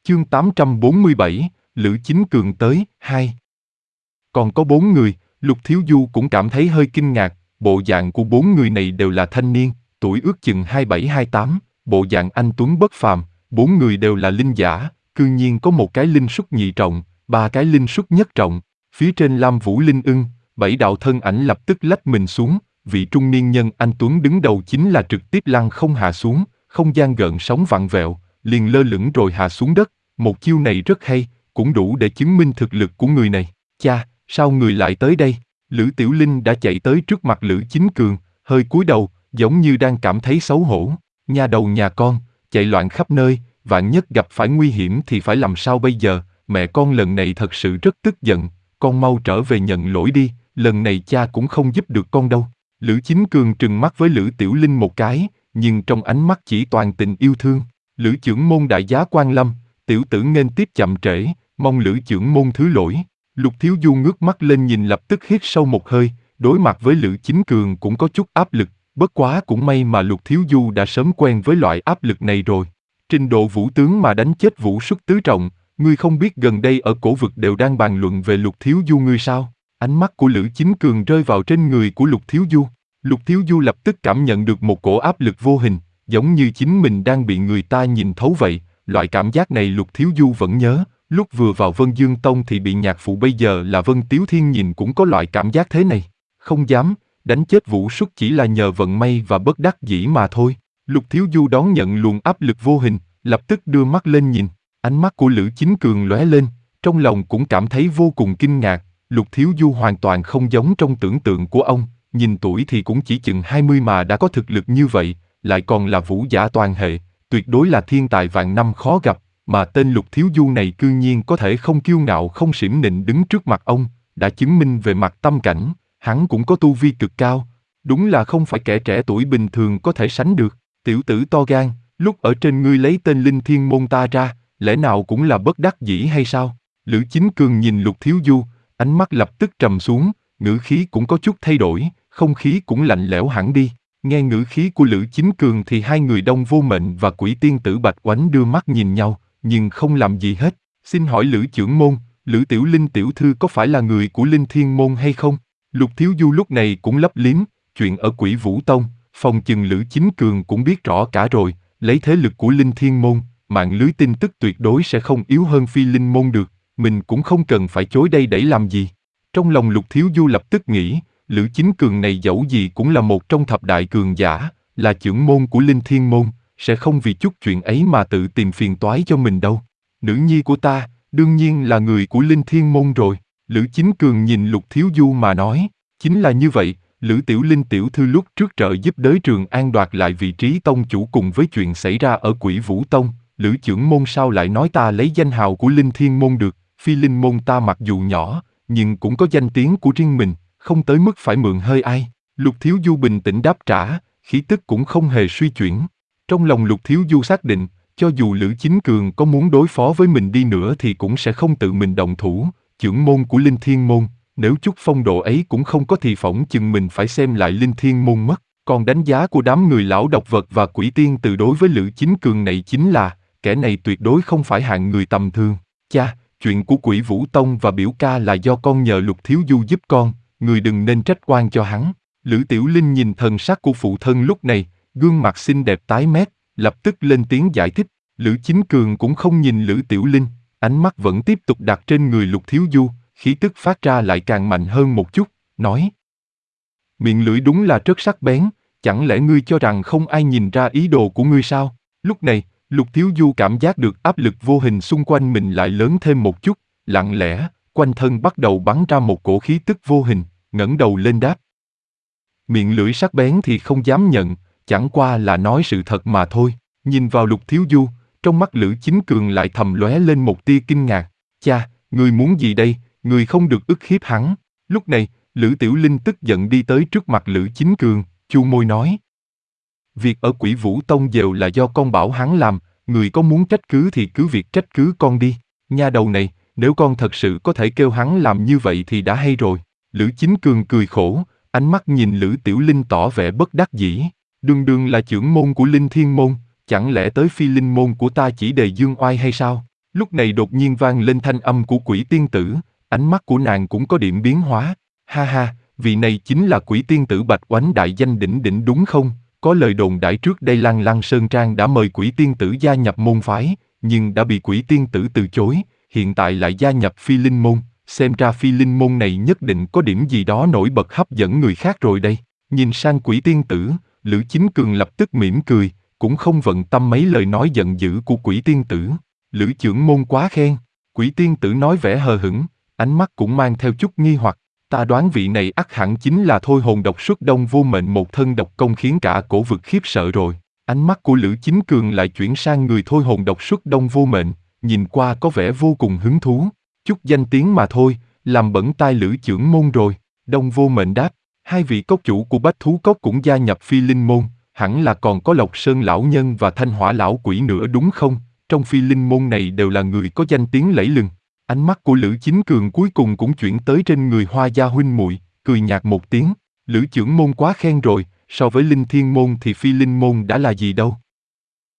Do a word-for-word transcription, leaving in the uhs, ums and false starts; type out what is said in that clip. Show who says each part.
Speaker 1: Chương tám trăm bốn mươi bảy, Lữ Chính Cường tới, hai. Còn có bốn người, Lục Thiếu Du cũng cảm thấy hơi kinh ngạc, bộ dạng của bốn người này đều là thanh niên, tuổi ước chừng hai bảy hai tám, bộ dạng anh tuấn bất phàm, bốn người đều là linh giả, cư nhiên có một cái linh xuất nhị trọng, ba cái linh xuất nhất trọng, phía trên Lam Vũ Linh Ưng, bảy đạo thân ảnh lập tức lách mình xuống, vị trung niên nhân anh tuấn đứng đầu chính là trực tiếp lăn không hạ xuống, không gian gợn sóng vặn vẹo, liền lơ lửng rồi hạ xuống đất, một chiêu này rất hay, cũng đủ để chứng minh thực lực của người này. Cha, sao người lại tới đây? Lữ Tiểu Linh đã chạy tới trước mặt Lữ Chính Cường, hơi cúi đầu, giống như đang cảm thấy xấu hổ. Nhà đầu nhà con, chạy loạn khắp nơi, vạn nhất gặp phải nguy hiểm thì phải làm sao bây giờ? Mẹ con lần này thật sự rất tức giận, con mau trở về nhận lỗi đi, lần này cha cũng không giúp được con đâu. Lữ Chính Cường trừng mắt với Lữ Tiểu Linh một cái, nhưng trong ánh mắt chỉ toàn tình yêu thương. Lữ trưởng môn đại giá quan lâm, tiểu tử nghênh tiếp chậm trễ, mong Lữ trưởng môn thứ lỗi. Lục Thiếu Du ngước mắt lên nhìn lập tức hít sâu một hơi, đối mặt với Lữ Chính Cường cũng có chút áp lực, bất quá cũng may mà Lục Thiếu Du đã sớm quen với loại áp lực này rồi. Trình độ vũ tướng mà đánh chết vũ xuất tứ trọng, ngươi không biết gần đây ở cổ vực đều đang bàn luận về Lục Thiếu Du ngươi sao? Ánh mắt của Lữ Chính Cường rơi vào trên người của Lục Thiếu Du. Lục Thiếu Du lập tức cảm nhận được một cổ áp lực vô hình, giống như chính mình đang bị người ta nhìn thấu vậy. Loại cảm giác này Lục Thiếu Du vẫn nhớ, lúc vừa vào Vân Dương Tông thì bị nhạc phụ, bây giờ là Vân Tiếu Thiên nhìn cũng có loại cảm giác thế này. Không dám, đánh chết vũ xuất chỉ là nhờ vận may và bất đắc dĩ mà thôi. Lục Thiếu Du đón nhận luồng áp lực vô hình, lập tức đưa mắt lên nhìn, ánh mắt của Lữ Chính Cường lóe lên, trong lòng cũng cảm thấy vô cùng kinh ngạc. Lục Thiếu Du hoàn toàn không giống trong tưởng tượng của ông, nhìn tuổi thì cũng chỉ chừng hai mươi mà đã có thực lực như vậy, lại còn là vũ giả toàn hệ, tuyệt đối là thiên tài vạn năm khó gặp, mà tên Lục Thiếu Du này cư nhiên có thể không kiêu ngạo không xỉm nịnh đứng trước mặt ông, đã chứng minh về mặt tâm cảnh, hắn cũng có tu vi cực cao, đúng là không phải kẻ trẻ tuổi bình thường có thể sánh được. Tiểu tử to gan, lúc ở trên ngươi lấy tên Linh Thiên môn ta ra, lẽ nào cũng là bất đắc dĩ hay sao? Lữ Chính Cường nhìn Lục Thiếu Du, ánh mắt lập tức trầm xuống, ngữ khí cũng có chút thay đổi, không khí cũng lạnh lẽo hẳn đi. Nghe ngữ khí của Lữ Chính Cường thì hai người Đông Vô Mệnh và Quỷ Tiên Tử Bạch Oánh đưa mắt nhìn nhau, nhưng không làm gì hết. Xin hỏi Lữ trưởng môn, Lữ Tiểu Linh tiểu thư có phải là người của Linh Thiên môn hay không? Lục Thiếu Du lúc này cũng lấp liếm, chuyện ở Quỷ Vũ Tông, phòng chừng Lữ Chính Cường cũng biết rõ cả rồi, lấy thế lực của Linh Thiên môn, mạng lưới tin tức tuyệt đối sẽ không yếu hơn Phi Linh môn được, mình cũng không cần phải chối đây đẩy làm gì. Trong lòng Lục Thiếu Du lập tức nghĩ, Lữ Chính Cường này dẫu gì cũng là một trong thập đại cường giả, là trưởng môn của Linh Thiên môn, sẽ không vì chút chuyện ấy mà tự tìm phiền toái cho mình đâu. Nữ nhi của ta, đương nhiên là người của Linh Thiên môn rồi. Lữ Chính Cường nhìn Lục Thiếu Du mà nói, chính là như vậy, Lữ Tiểu Linh tiểu thư lúc trước trợ giúp đới Trường An đoạt lại vị trí tông chủ cùng với chuyện xảy ra ở Quỷ Vũ Tông, Lữ trưởng môn sao lại nói ta lấy danh hào của Linh Thiên môn được? Phi Linh môn ta mặc dù nhỏ, nhưng cũng có danh tiếng của riêng mình, không tới mức phải mượn hơi ai. Lục Thiếu Du bình tĩnh đáp trả, khí tức cũng không hề suy chuyển. Trong lòng Lục Thiếu Du xác định, cho dù Lữ Chính Cường có muốn đối phó với mình đi nữa thì cũng sẽ không tự mình động thủ, trưởng môn của Linh Thiên môn, nếu chút phong độ ấy cũng không có thì phỏng chừng mình phải xem lại Linh Thiên môn mất. Còn đánh giá của đám người lão độc vật và Quỷ Tiên Từ đối với Lữ Chính Cường này chính là, kẻ này tuyệt đối không phải hạng người tầm thường. Cha, chuyện của Quỷ Vũ Tông và biểu ca là do con nhờ Lục Thiếu Du giúp con, người đừng nên trách oan cho hắn. Lữ Tiểu Linh nhìn thần sắc của phụ thân lúc này, gương mặt xinh đẹp tái mét, lập tức lên tiếng giải thích. Lữ Chính Cường cũng không nhìn Lữ Tiểu Linh, ánh mắt vẫn tiếp tục đặt trên người Lục Thiếu Du, khí tức phát ra lại càng mạnh hơn một chút, nói: miệng lưỡi đúng là rất sắc bén, chẳng lẽ ngươi cho rằng không ai nhìn ra ý đồ của ngươi sao? Lúc này, Lục Thiếu Du cảm giác được áp lực vô hình xung quanh mình lại lớn thêm một chút, lặng lẽ, quanh thân bắt đầu bắn ra một cổ khí tức vô hình, ngẩng đầu lên đáp: miệng lưỡi sắc bén thì không dám nhận, chẳng qua là nói sự thật mà thôi. Nhìn vào Lục Thiếu Du, trong mắt Lữ Chính Cường lại thầm lóe lên một tia kinh ngạc. Cha, ngươi muốn gì đây? Ngươi không được ức hiếp hắn. Lúc này, Lữ Tiểu Linh tức giận đi tới trước mặt Lữ Chính Cường, chu môi nói: việc ở Quỷ Vũ Tông đều là do con bảo hắn làm, người có muốn trách cứ thì cứ việc trách cứ con đi. Nha đầu này, nếu con thật sự có thể kêu hắn làm như vậy thì đã hay rồi. Lữ Chính Cường cười khổ, ánh mắt nhìn Lữ Tiểu Linh tỏ vẻ bất đắc dĩ. Đường đường là trưởng môn của Linh Thiên môn, chẳng lẽ tới Phi Linh môn của ta chỉ đề dương oai hay sao? Lúc này đột nhiên vang lên thanh âm của quỷ tiên tử, ánh mắt của nàng cũng có điểm biến hóa. Ha ha, vị này chính là quỷ tiên tử Bạch Oánh đại danh đỉnh đỉnh đúng không? Có lời đồn đãi trước đây Lăng Lăng Sơn Trang đã mời quỷ tiên tử gia nhập môn phái, nhưng đã bị quỷ tiên tử từ chối, hiện tại lại gia nhập phi linh môn, xem ra phi linh môn này nhất định có điểm gì đó nổi bật hấp dẫn người khác rồi đây. Nhìn sang quỷ tiên tử, Lữ Chính Cường lập tức mỉm cười, cũng không vận tâm mấy lời nói giận dữ của quỷ tiên tử. Lữ trưởng môn quá khen, quỷ tiên tử nói vẻ hờ hững, ánh mắt cũng mang theo chút nghi hoặc. Ta đoán vị này ắt hẳn chính là thôi hồn độc xuất đông vô mệnh một thân độc công khiến cả cổ vực khiếp sợ rồi. Ánh mắt của Lữ Chính Cường lại chuyển sang người thôi hồn độc xuất đông vô mệnh, nhìn qua có vẻ vô cùng hứng thú. Chút danh tiếng mà thôi, làm bẩn tai Lữ trưởng môn rồi. Đông vô mệnh đáp, hai vị cốc chủ của Bách Thú Cốc cũng gia nhập phi linh môn, hẳn là còn có Lộc Sơn lão nhân và Thanh Hỏa lão quỷ nữa đúng không? Trong phi linh môn này đều là người có danh tiếng lẫy lừng. Ánh mắt của Lữ Chính Cường cuối cùng cũng chuyển tới trên người Hoa gia huynh muội, cười nhạt một tiếng. Lữ trưởng môn quá khen rồi, so với linh thiên môn thì phi linh môn đã là gì đâu.